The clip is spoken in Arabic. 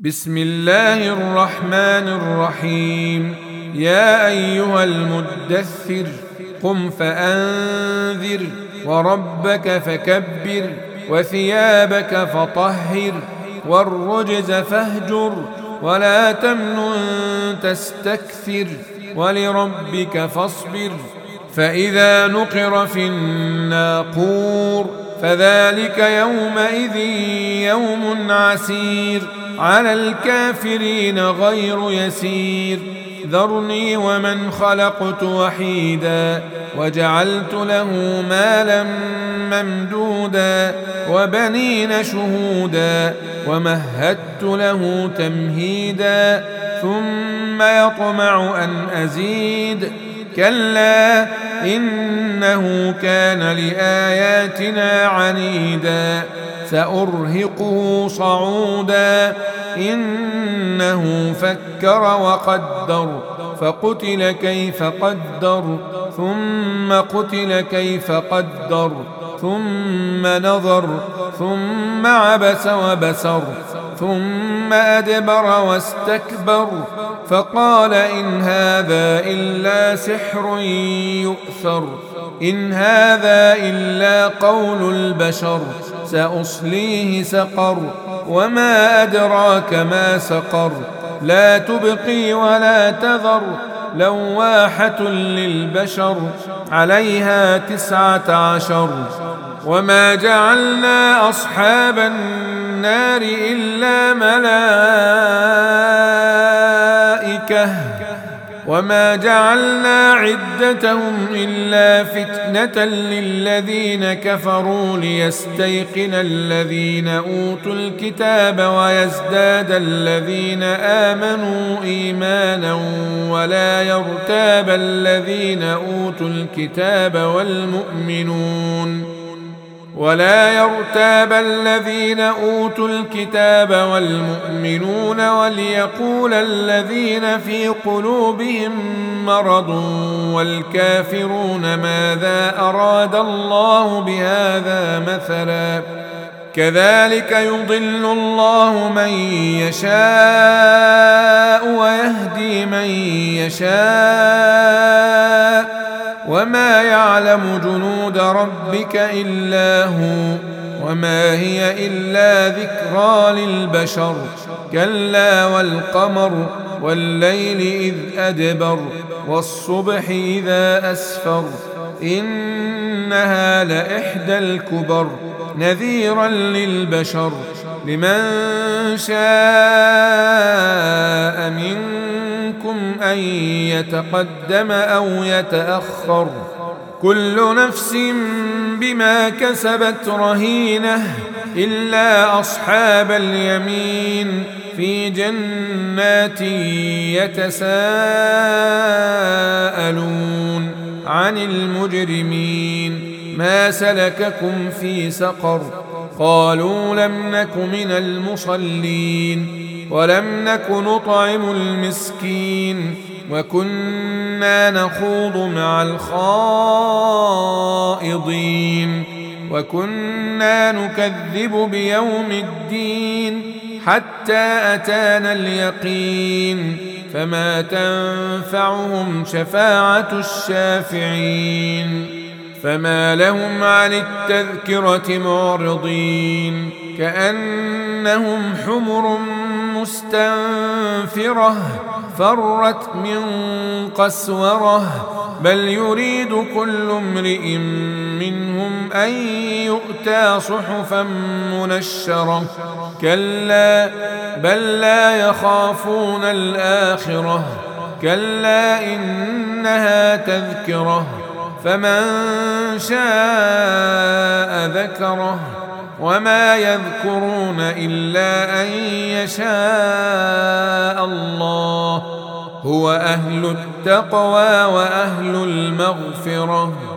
بسم الله الرحمن الرحيم. يا أيها المدثر قم فأنذر وربك فكبر وثيابك فطهر والرجز فاهجر ولا تمنن تستكثر ولربك فاصبر. فإذا نقر في الناقور فذلك يومئذ يوم عسير على الكافرين غير يسير. ذرني ومن خلقت وحيدا وجعلت له مالا ممدودا وبنين شهودا ومهدت له تمهيدا ثم يطمع أن أزيد كلا إنه كان لآياتنا عنيدا سأرهقه صعودا إنه فكر وقدر فقتل كيف قدر ثم قتل كيف قدر ثم نظر ثم عبس وبسر ثم أدبر واستكبر فقال إن هذا إلا سحر يؤثر إن هذا إلا قول البشر سأصليه سقر وما أدراك ما سقر لا تبقي ولا تذر لواحة للبشر عليها 19. وما جعلنا أصحاب النار إلا ملائكة وما جعلنا عدتهم إلا فتنة للذين كفروا ليستيقن الذين أوتوا الكتاب ويزداد الذين آمنوا إيمانا ولا يرتاب الذين أوتوا الكتاب والمؤمنون وليقول الذين في قلوبهم مرض والكافرون ماذا أراد الله بهذا مثلا كذلك يضل الله من يشاء ويهدي من يشاء وما يعلم جنود ربك إلا هو وما هي إلا ذكرى للبشر كلا والقمر والليل إذ أدبر والصبح إذا أسفر إنها لإحدى الكبر نذيرا للبشر لمن شاء منكم أن يتقدم أو يتأخر كل نفس بما كسبت رهينة إلا أصحاب اليمين في جنات يتساءلون عن المجرمين ما سلككم في سقر قالوا لم نك من المصلين ولم نك نطعم المسكين وكنا نخوض مع الخائضين وكنا نكذب بيوم الدين حتى أتانا اليقين فما تنفعهم شفاعة الشافعين فما لهم عن التذكرة معرضين كأنهم حمر مستنفرة فرت من قسورة بل يريد كل امرئ منهم أن يؤتى صحفا منشرة كلا بل لا يخافون الآخرة كلا إنها تذكرة فمن شاء ذكره وما يذكرون إلا أن يشاء الله هو أهل التقوى وأهل المغفرة.